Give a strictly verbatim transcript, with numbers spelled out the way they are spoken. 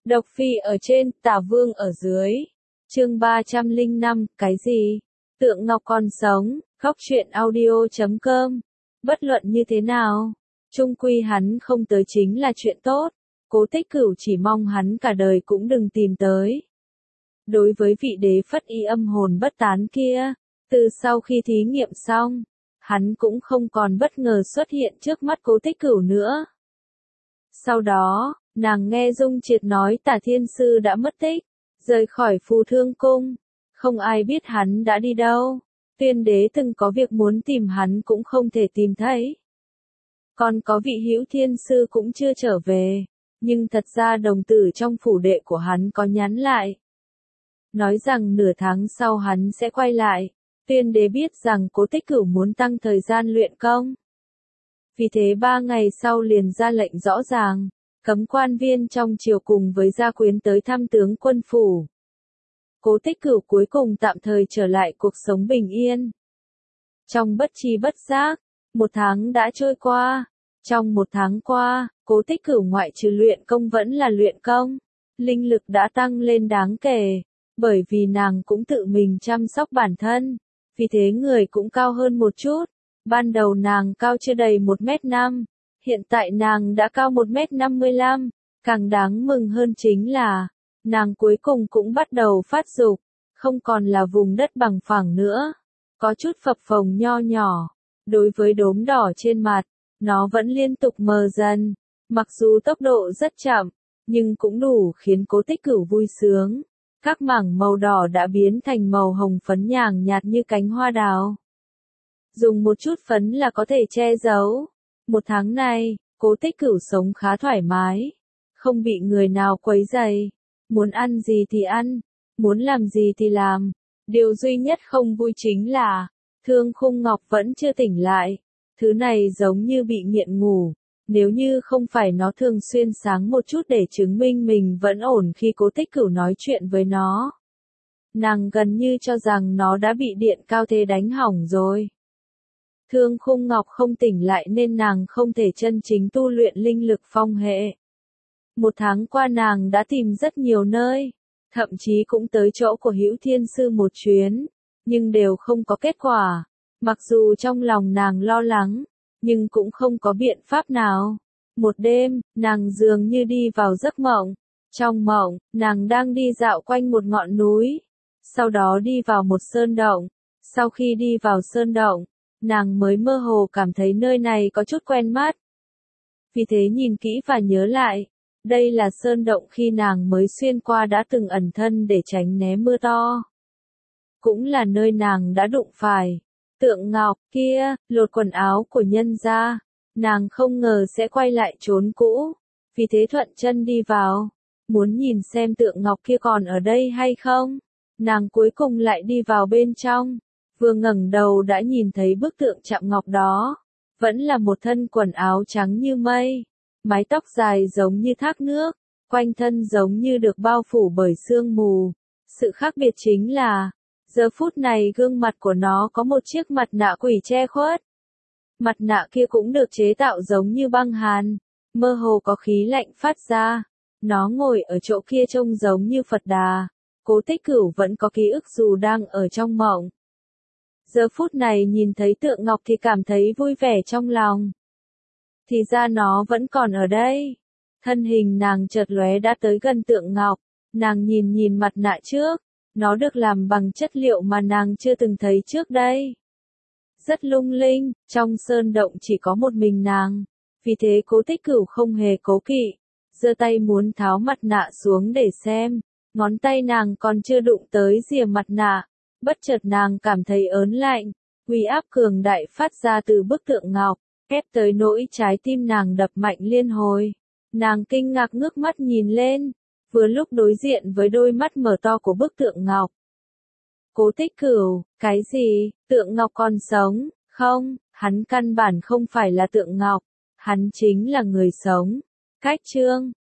Độc Phi ở trên, Tả Vương ở dưới. Chương ba trăm lẻ năm, cái gì? Tượng Ngọc còn sống, Góc truyện audio chấm com. Bất luận như thế nào, chung quy hắn không tới chính là chuyện tốt. Cố Tích Cửu chỉ mong hắn cả đời cũng đừng tìm tới. Đối với vị đế phất y âm hồn bất tán kia, từ sau khi thí nghiệm xong, hắn cũng không còn bất ngờ xuất hiện trước mắt Cố Tích Cửu nữa. Sau đó, nàng nghe Dung Triệt nói Tả Thiên Sư đã mất tích, rời khỏi Phù Thương Cung, không ai biết hắn đã đi đâu. Tuyên đế từng có việc muốn tìm hắn cũng không thể tìm thấy. Còn có vị Hữu Thiên Sư cũng chưa trở về, nhưng thật ra đồng tử trong phủ đệ của hắn có nhắn lại. Nói rằng nửa tháng sau hắn sẽ quay lại. Tuyên đế biết rằng Cố Tích Cửu muốn tăng thời gian luyện công. Vì thế ba ngày sau liền ra lệnh rõ ràng, cấm quan viên trong triều cùng với gia quyến tới thăm tướng quân phủ. Cố Tích Cửu cuối cùng tạm thời trở lại cuộc sống bình yên. Trong bất tri bất giác, một tháng đã trôi qua. Trong một tháng qua, Cố Tích Cửu ngoại trừ luyện công vẫn là luyện công. Linh lực đã tăng lên đáng kể, bởi vì nàng cũng tự mình chăm sóc bản thân. Vì thế người cũng cao hơn một chút. Ban đầu nàng cao chưa đầy một mét năm, hiện tại nàng đã cao một mét năm mươi lăm. Càng đáng mừng hơn chính là, nàng cuối cùng cũng bắt đầu phát dục, không còn là vùng đất bằng phẳng nữa. Có chút phập phồng nho nhỏ, đối với đốm đỏ trên mặt, nó vẫn liên tục mờ dần. Mặc dù tốc độ rất chậm, nhưng cũng đủ khiến Cố Tích Cửu vui sướng. Các mảng màu đỏ đã biến thành màu hồng phấn nhàn nhạt như cánh hoa đào. Dùng một chút phấn là có thể che giấu. Một tháng này, Cố Tích Cửu sống khá thoải mái, không bị người nào quấy rầy. Muốn ăn gì thì ăn, muốn làm gì thì làm. Điều duy nhất không vui chính là, Thương Khung Ngọc vẫn chưa tỉnh lại. Thứ này giống như bị nghiện ngủ. Nếu như không phải nó thường xuyên sáng một chút để chứng minh mình vẫn ổn khi Cố Tích Cửu nói chuyện với nó, nàng gần như cho rằng nó đã bị điện cao thế đánh hỏng rồi. Thương Khung Ngọc không tỉnh lại nên nàng không thể chân chính tu luyện linh lực phong hệ. Một tháng qua nàng đã tìm rất nhiều nơi, thậm chí cũng tới chỗ của Hữu Thiên Sư một chuyến, nhưng đều không có kết quả. Mặc dù trong lòng nàng lo lắng, nhưng cũng không có biện pháp nào. Một đêm, nàng dường như đi vào giấc mộng. Trong mộng, nàng đang đi dạo quanh một ngọn núi, sau đó đi vào một sơn động. Sau khi đi vào sơn động, nàng mới mơ hồ cảm thấy nơi này có chút quen mắt. Vì thế nhìn kỹ và nhớ lại, đây là sơn động khi nàng mới xuyên qua đã từng ẩn thân để tránh né mưa to. Cũng là nơi nàng đã đụng phải Tượng Ngọc kia, lột quần áo của nhân gia. Nàng không ngờ sẽ quay lại chốn cũ, vì thế thuận chân đi vào, muốn nhìn xem Tượng Ngọc kia còn ở đây hay không. Nàng cuối cùng lại đi vào bên trong, vừa ngẩng đầu đã nhìn thấy bức tượng chạm ngọc đó, vẫn là một thân quần áo trắng như mây, mái tóc dài giống như thác nước, quanh thân giống như được bao phủ bởi sương mù. Sự khác biệt chính là, giờ phút này gương mặt của nó có một chiếc mặt nạ quỷ che khuất. Mặt nạ kia cũng được chế tạo giống như băng hàn, mơ hồ có khí lạnh phát ra. Nó ngồi ở chỗ kia trông giống như Phật Đà. Cố Tích Cửu vẫn có ký ức dù đang ở trong mộng. Giờ phút này nhìn thấy Tượng Ngọc thì cảm thấy vui vẻ trong lòng. Thì ra nó vẫn còn ở đây. Thân hình nàng chợt lóe đã tới gần Tượng Ngọc. Nàng nhìn nhìn mặt nạ trước. Nó được làm bằng chất liệu mà nàng chưa từng thấy trước đây. Rất lung linh, trong sơn động chỉ có một mình nàng. Vì thế Cố Tích Cửu không hề cố kỵ, giơ tay muốn tháo mặt nạ xuống để xem. Ngón tay nàng còn chưa đụng tới rìa mặt nạ, bất chợt nàng cảm thấy ớn lạnh. Uy áp cường đại phát ra từ bức tượng ngọc, ép tới nỗi trái tim nàng đập mạnh liên hồi. Nàng kinh ngạc ngước mắt nhìn lên, vừa lúc đối diện với đôi mắt mở to của bức tượng ngọc. Cố Tích Cửu, cái gì, Tượng Ngọc còn sống? Không, hắn căn bản không phải là Tượng Ngọc, hắn chính là người sống. Cách chương,